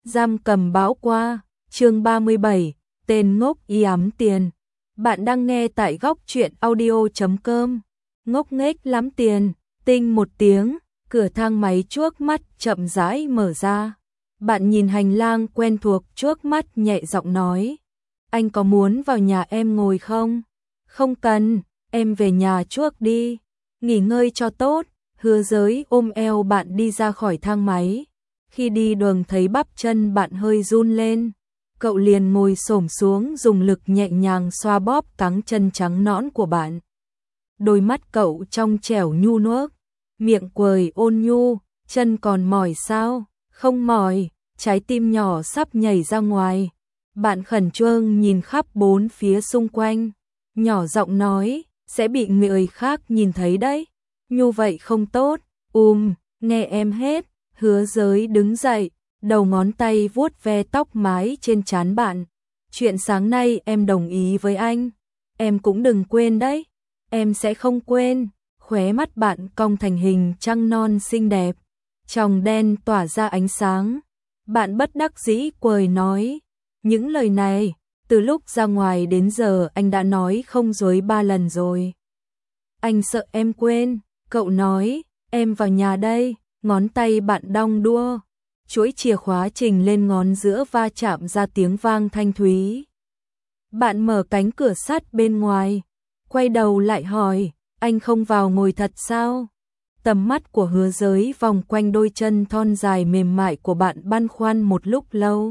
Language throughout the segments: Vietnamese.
Giam cầm bão qua, chương 37, tên ngốc y ám tiền. Bạn đang nghe tại góc truyện audio.com. Ngốc nghếch lắm tiền, tinh một tiếng, cửa thang máy trước mắt chậm rãi mở ra. Bạn nhìn hành lang quen thuộc trước mắt nhẹ giọng nói. Anh có muốn vào nhà em ngồi không? Không cần, em về nhà trước đi. Nghỉ ngơi cho tốt, Hứa Giới ôm eo bạn đi ra khỏi thang máy. Khi đi đường thấy bắp chân bạn hơi run lên, cậu liền ngồi xổm xuống dùng lực nhẹ nhàng xoa bóp cẳng chân trắng nõn của bạn. Đôi mắt cậu trong trẻo nhu nước, miệng cười ôn nhu, chân còn mỏi sao? Không mỏi, trái tim nhỏ sắp nhảy ra ngoài. Bạn khẩn trương nhìn khắp bốn phía xung quanh, nhỏ giọng nói, sẽ bị người khác nhìn thấy đấy. Như vậy không tốt, nghe em hết. Hứa Giới đứng dậy, đầu ngón tay vuốt ve tóc mái trên trán bạn. Chuyện sáng nay em đồng ý với anh, em cũng đừng quên đấy. Em sẽ không quên. Khóe mắt bạn cong thành hình trăng non xinh đẹp, tròng đen tỏa ra ánh sáng. Bạn bất đắc dĩ cười nói, những lời này, từ lúc ra ngoài đến giờ anh đã nói không dưới 3 lần rồi. Anh sợ em quên, cậu nói, em vào nhà đây. Ngón tay bạn đong đua, chuỗi chìa khóa chình lên ngón giữa va chạm ra tiếng vang thanh thúy. Bạn mở cánh cửa sắt bên ngoài, quay đầu lại hỏi, anh không vào ngồi thật sao? Tầm mắt của Hứa Giới vòng quanh đôi chân thon dài mềm mại của bạn băn khoăn một lúc lâu.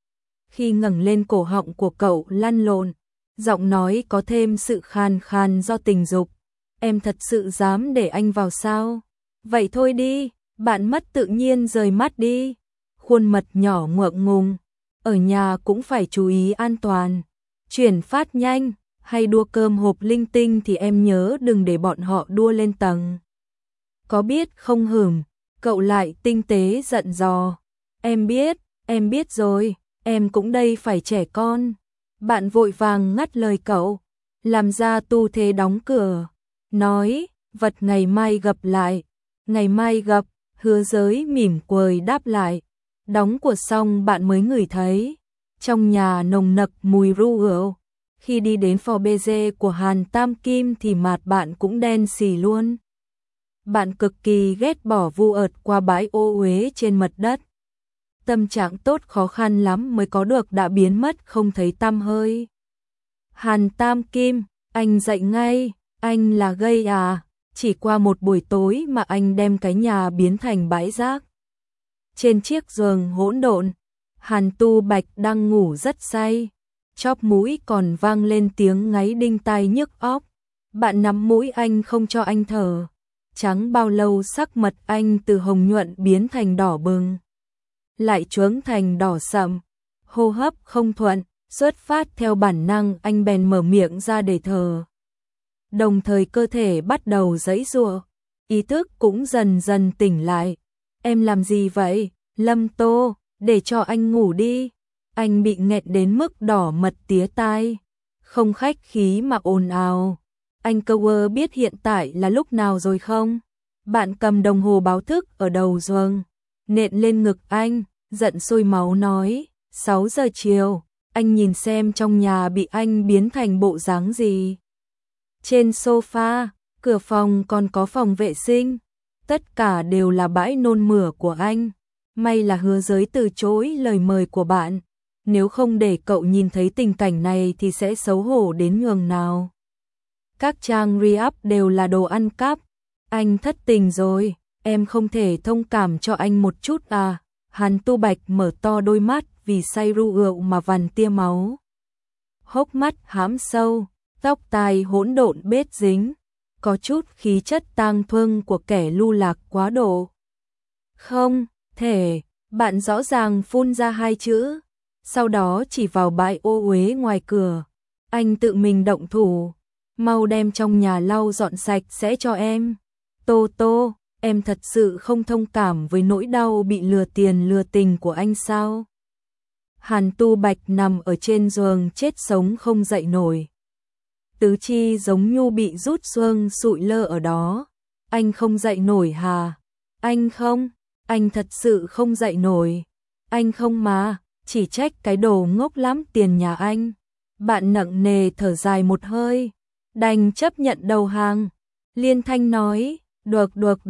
Khi ngẩng lên, cổ họng của cậu lăn lộn, giọng nói có thêm sự khàn khàn do tình dục. Em thật sự dám để anh vào sao? Vậy thôi đi. Bạn mất tự nhiên rời mắt đi, khuôn mặt nhỏ ngượng ngùng. Ở nhà cũng phải chú ý an toàn. Chuyển phát nhanh hay đua cơm hộp linh tinh thì em nhớ đừng để bọn họ đua lên tầng. Có biết không hửm? Cậu lại tinh tế dặn dò. Em biết rồi, em cũng đây phải trẻ con. Bạn vội vàng ngắt lời cậu, làm ra tu thế đóng cửa, nói, vật ngày mai gặp lại. Ngày mai gặp. Hứa Giới mỉm cười đáp lại. Đóng cửa xong bạn mới ngửi thấy trong nhà nồng nặc mùi rượu. Khi đi đến phò bê dê của Hàn Tam Kim thì mặt bạn cũng đen xì luôn. Bạn cực kỳ ghét bỏ vu ợt qua bãi ô uế trên mặt đất. Tâm trạng tốt khó khăn lắm mới có được đã biến mất không thấy tăm hơi. Hàn Tam Kim, anh dậy ngay, anh là gay à? Chỉ qua một buổi tối mà anh đem cái nhà biến thành bãi rác. Trên chiếc giường hỗn độn, Hàn Tu Bạch đang ngủ rất say, chóp mũi còn vang lên tiếng ngáy đinh tai nhức óc. Bạn nắm mũi anh không cho anh thở. Chẳng bao lâu sắc mặt anh từ hồng nhuận biến thành đỏ bừng, lại chướng thành đỏ sậm, hô hấp không thuận, xuất phát theo bản năng anh bèn mở miệng ra để thở. Đồng thời cơ thể bắt đầu giãy giụa, ý thức cũng dần dần tỉnh lại. Em làm gì vậy, Lâm Tô, để cho anh ngủ đi. Anh bị nghẹn đến mức đỏ mật tía tai, không khách khí mà ồn ào. Anh Cower biết hiện tại là lúc nào rồi không? Bạn cầm đồng hồ báo thức ở đầu giường, nện lên ngực anh, giận sôi máu nói, 6 giờ chiều, anh nhìn xem trong nhà bị anh biến thành bộ dáng gì. Trên sofa, cửa phòng còn có phòng vệ sinh, tất cả đều là bãi nôn mửa của anh. May là Hứa Giới từ chối lời mời của bạn, nếu không để cậu nhìn thấy tình cảnh này thì sẽ xấu hổ đến nhường nào. Các trang re-up đều là đồ ăn cắp. Anh thất tình rồi, em không thể thông cảm cho anh một chút à? Hàn Tu Bạch mở to đôi mắt vì say rượu mà vằn tia máu. Hốc mắt hãm sâu, tóc tai hỗn độn bết dính, có chút khí chất tang thương của kẻ lưu lạc quá độ. Không thể, bạn rõ ràng phun ra 2 chữ, sau đó chỉ vào bãi ô uế ngoài cửa. Anh tự mình động thủ, mau đem trong nhà lau dọn sạch sẽ cho em. Tô Tô, em thật sự không thông cảm với nỗi đau bị lừa tiền lừa tình của anh sao? Hàn Tu Bạch nằm ở trên giường chết sống không dậy nổi. Tứ chi giống như bị rút xương sụi lơ ở đó. Anh không dậy nổi hả? Anh không, anh thật sự không dậy nổi. Anh không mà, chỉ trách cái đồ ngốc lắm tiền nhà anh. Bạn nặng nề thở dài một hơi, đành chấp nhận đầu hàng. Liên Thanh nói, được,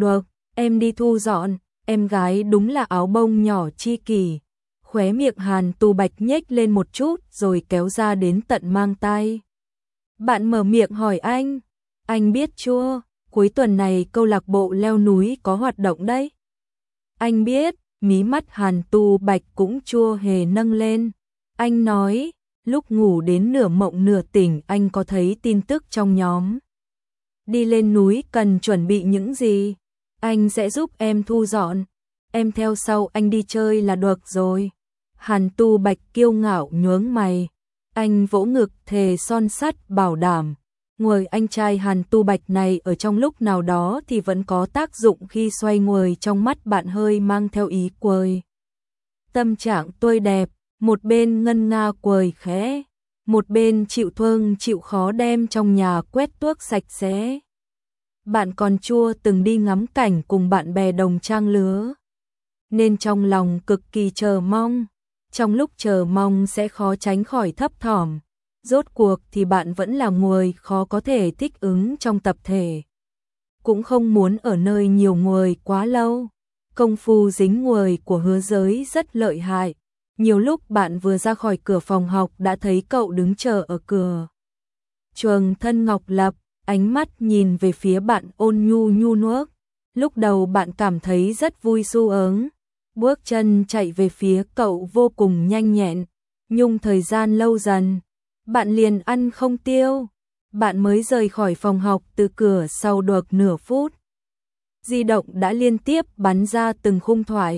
em đi thu dọn, em gái đúng là áo bông nhỏ chi kỷ. Khóe miệng Hàn Tu Bạch nhếch lên một chút rồi kéo ra đến tận mang tay. Bạn mở miệng hỏi anh biết chưa, cuối tuần này câu lạc bộ leo núi có hoạt động đấy. Anh biết, mí mắt Hàn Tu Bạch cũng chưa hề nâng lên. Anh nói, lúc ngủ đến nửa mộng nửa tỉnh anh có thấy tin tức trong nhóm. Đi lên núi cần chuẩn bị những gì? Anh sẽ giúp em thu dọn, em theo sau anh đi chơi là được rồi. Hàn Tu Bạch kiêu ngạo nhướng mày, anh vỗ ngực thề son sắt bảo đảm. Người anh trai Hàn Tu Bạch này ở trong lúc nào đó thì vẫn có tác dụng khi xoay người trong mắt bạn hơi mang theo ý cười. Tâm trạng tươi đẹp, một bên ngân nga cười khẽ, một bên chịu thương chịu khó đem trong nhà quét tuốt sạch sẽ. Bạn còn chưa từng đi ngắm cảnh cùng bạn bè đồng trang lứa, nên trong lòng cực kỳ chờ mong. Trong lúc chờ mong sẽ khó tránh khỏi thấp thỏm. Rốt cuộc thì bạn vẫn là người khó có thể thích ứng trong tập thể. Cũng không muốn ở nơi nhiều người quá lâu. Công phu dính người của Hứa Giới rất lợi hại. Nhiều lúc bạn vừa ra khỏi cửa phòng học đã thấy cậu đứng chờ ở cửa. Trường Thân Ngọc Lập, ánh mắt nhìn về phía bạn ôn nhu nhu nuốc. Lúc đầu bạn cảm thấy rất vui sướng. Bước chân chạy về phía cậu vô cùng nhanh nhẹn. Nhưng thời gian lâu dần, bạn liền ăn không tiêu. Bạn mới rời khỏi phòng học từ cửa sau được nửa phút. Di động đã liên tiếp bắn ra từng khung thoại.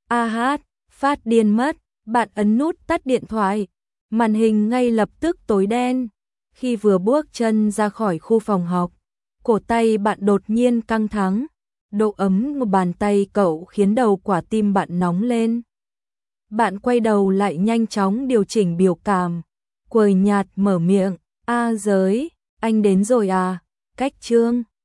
Phát điên mất, bạn ấn nút tắt điện thoại. Màn hình ngay lập tức tối đen. Khi vừa bước chân ra khỏi khu phòng học, cổ tay bạn đột nhiên căng thẳng. Độ ấm của bàn tay cậu khiến đầu quả tim bạn nóng lên. Bạn quay đầu lại nhanh chóng điều chỉnh biểu cảm. Cười nhạt mở miệng, Giới, anh đến rồi à, cách chương.